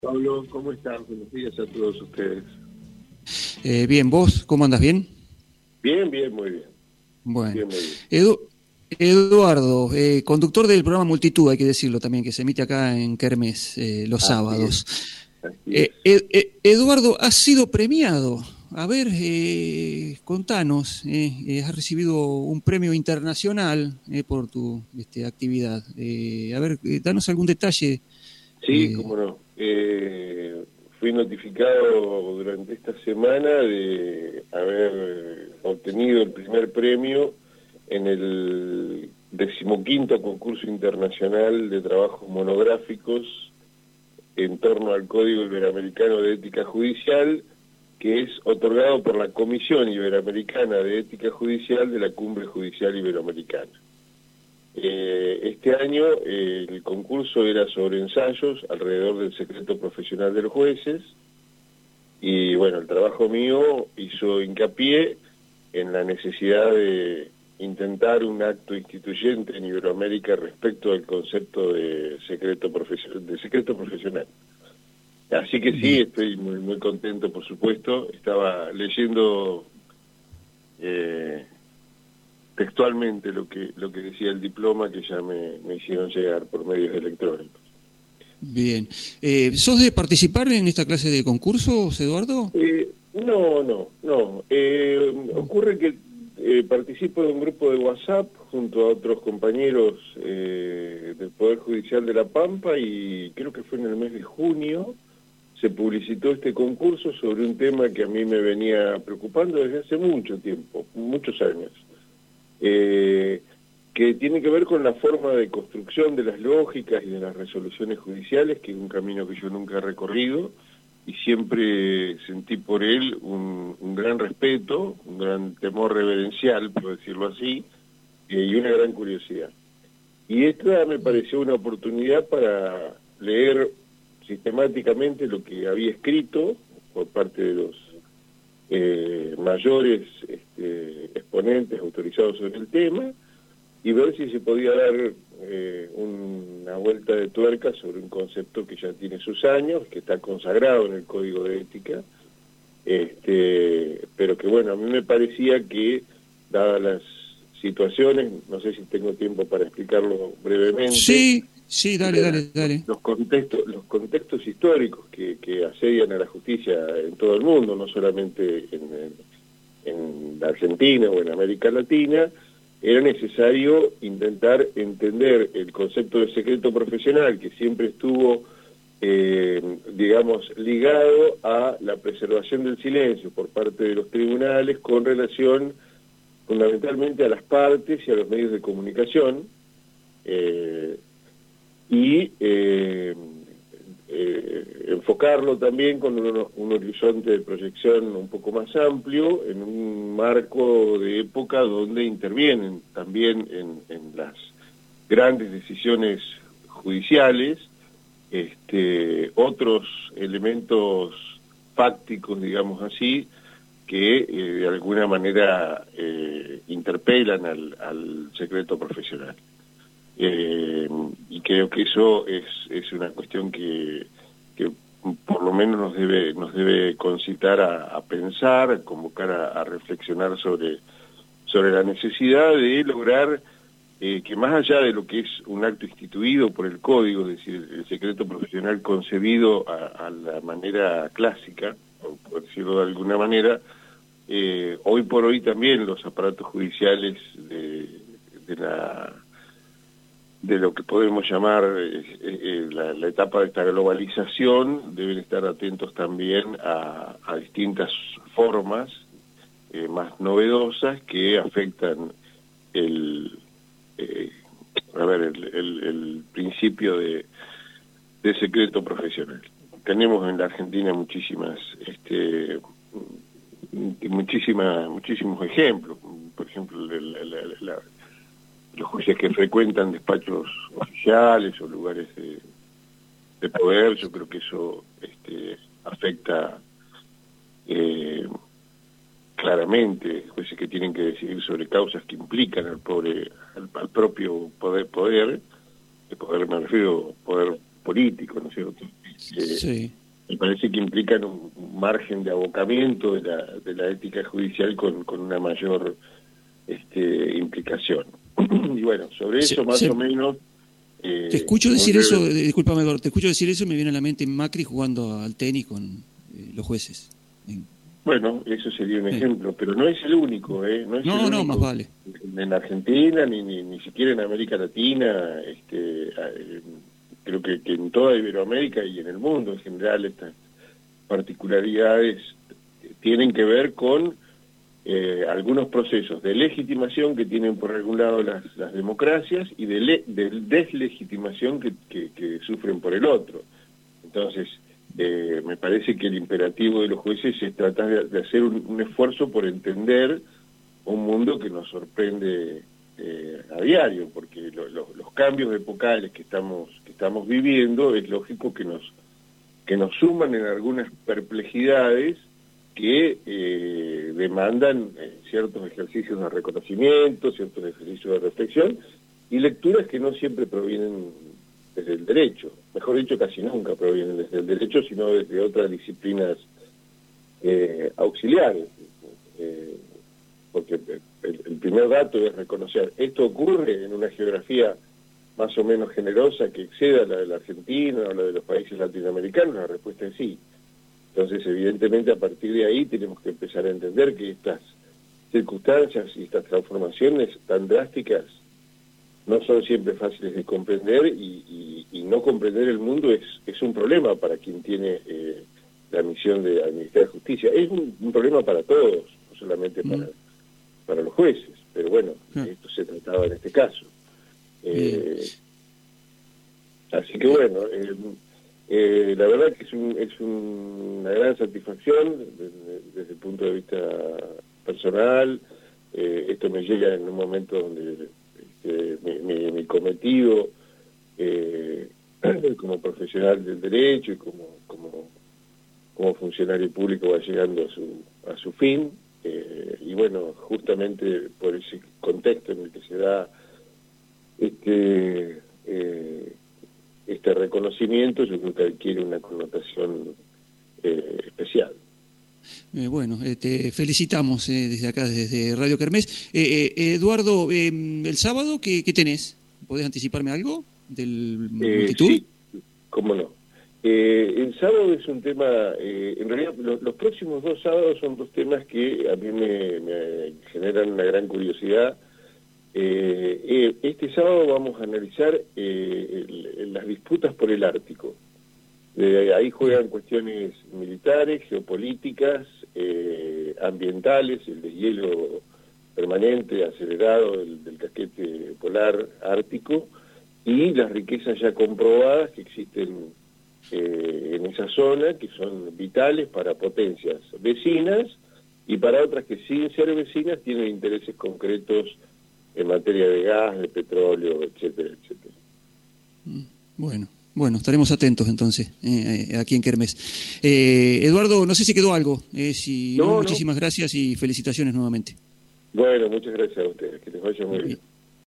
Pablo, ¿cómo están? Buenos días a todos ustedes. Bien, ¿vos cómo andas? ¿Bien? Bien, muy bien. Bueno. Bien, muy bien. Eduardo, conductor del programa Multitud, hay que decirlo también, que se emite acá en Kermés los Así sábados. así es. Eduardo, has sido premiado. A ver, contanos, has recibido un premio internacional por tu actividad. A ver, danos algún detalle. Sí, cómo no. Fui notificado durante esta semana de haber obtenido el primer premio en el 15º concurso internacional de trabajos monográficos en torno al Código Iberoamericano de Ética Judicial, que es otorgado por la Comisión Iberoamericana de Ética Judicial de la Cumbre Judicial Iberoamericana. Este año el concurso era sobre ensayos alrededor del secreto profesional de los jueces y bueno, el trabajo mío hizo hincapié en la necesidad de intentar un acto instituyente en Iberoamérica respecto al concepto de secreto profesional. Así que sí, estoy muy contento, por supuesto. Estaba leyendo textualmente lo que decía el diploma que ya me hicieron llegar por medios electrónicos. Bien. ¿Sos de participar en esta clase de concursos, Eduardo? No. Ocurre que participo de un grupo de WhatsApp junto a otros compañeros del Poder Judicial de La Pampa y creo que fue en el mes de junio se publicitó este concurso sobre un tema que a mí me venía preocupando desde hace mucho tiempo, muchos años. Que tiene que ver con la forma de construcción de las lógicas y de las resoluciones judiciales, que es un camino que yo nunca he recorrido, y siempre sentí por él un gran respeto, un gran temor reverencial, por decirlo así, y una gran curiosidad. Y esta me pareció una oportunidad para leer sistemáticamente lo que había escrito por parte de los mayores exponentes autorizados sobre el tema y ver si se podía dar una vuelta de tuerca sobre un concepto que ya tiene sus años, que está consagrado en el Código de Ética, pero que bueno, a mí me parecía que, dadas las situaciones, no sé si tengo tiempo para explicarlo brevemente. Sí, dale. Los contextos históricos que asedian a la justicia en todo el mundo, no solamente en la Argentina o en América Latina, era necesario intentar entender el concepto de secreto profesional, que siempre estuvo, ligado a la preservación del silencio por parte de los tribunales con relación fundamentalmente a las partes y a los medios de comunicación, y enfocarlo también con un horizonte de proyección un poco más amplio, en un marco de época donde intervienen también en las grandes decisiones judiciales otros elementos fácticos, digamos así, que de alguna manera interpelan al secreto profesional. Y creo que eso es una cuestión que por lo menos nos debe concitar a pensar, a convocar a reflexionar sobre la necesidad de lograr que más allá de lo que es un acto instituido por el Código, es decir, el secreto profesional concebido a la manera clásica, por decirlo de alguna manera, hoy por hoy también los aparatos judiciales de lo que podemos llamar la etapa de esta globalización, deben estar atentos también a distintas formas más novedosas que afectan el principio de secreto profesional. Tenemos en la Argentina muchísimos ejemplos, por ejemplo, los jueces que frecuentan despachos oficiales o lugares de poder. Yo creo que eso afecta claramente, jueces que tienen que decidir sobre causas que implican al propio poder me refiero poder político, ¿no es cierto? Sí. Me parece que implican un margen de abocamiento de la ética judicial con una mayor implicación. Y bueno, sobre eso más o menos... te escucho decir eso, discúlpame, Eduardo, te escucho decir eso y me viene a la mente Macri jugando al tenis con los jueces. Bueno, eso sería un ejemplo, pero no es el único, no es el único. No, más vale. En Argentina, ni siquiera en América Latina, creo que en toda Iberoamérica y en el mundo en general estas particularidades tienen que ver con algunos procesos de legitimación que tienen por algún lado las democracias y de deslegitimación que sufren por el otro. Entonces, me parece que el imperativo de los jueces es tratar de hacer un esfuerzo por entender un mundo que nos sorprende a diario, porque los cambios epocales que estamos viviendo es lógico que nos suman en algunas perplejidades que demandan ciertos ejercicios de reconocimiento, ciertos ejercicios de reflexión y lecturas que no siempre provienen desde el derecho, mejor dicho, casi nunca provienen desde el derecho, sino desde otras disciplinas auxiliares, porque el primer dato es reconocer, ¿esto ocurre en una geografía más o menos generosa que exceda la de la Argentina o la de los países latinoamericanos? La respuesta es sí. Entonces, evidentemente, a partir de ahí tenemos que empezar a entender que estas circunstancias y estas transformaciones tan drásticas no son siempre fáciles de comprender y no comprender el mundo es un problema para quien tiene la misión de administrar justicia. Es un problema para todos, no solamente para los jueces, pero bueno, esto se trataba en este caso. Así que bueno, la verdad que es una gran satisfacción desde el punto de vista personal. Esto me llega en un momento donde mi cometido como profesional del derecho y como funcionario público va llegando a su fin, y bueno, justamente por ese contexto en el que se da este reconocimiento, yo creo que adquiere una connotación especial. Bueno, te felicitamos desde acá, desde Radio Kermés. Eduardo, ¿el sábado qué tenés? ¿Podés anticiparme algo del multitud? Sí, cómo no. El sábado es un tema, en realidad los próximos 2 sábados son 2 temas que a mí me generan una gran curiosidad. Este sábado vamos a analizar las disputas por el Ártico. Ahí juegan cuestiones militares, geopolíticas, ambientales, el deshielo permanente, acelerado del casquete polar ártico y las riquezas ya comprobadas que existen en esa zona, que son vitales para potencias vecinas y para otras que sin ser vecinas tienen intereses concretos en materia de gas, de petróleo, etcétera, etcétera. Bueno, estaremos atentos entonces aquí en Kermés. Eduardo, no sé si quedó algo. Muchísimas gracias y felicitaciones nuevamente. Bueno, muchas gracias a ustedes. Que les vaya muy bien.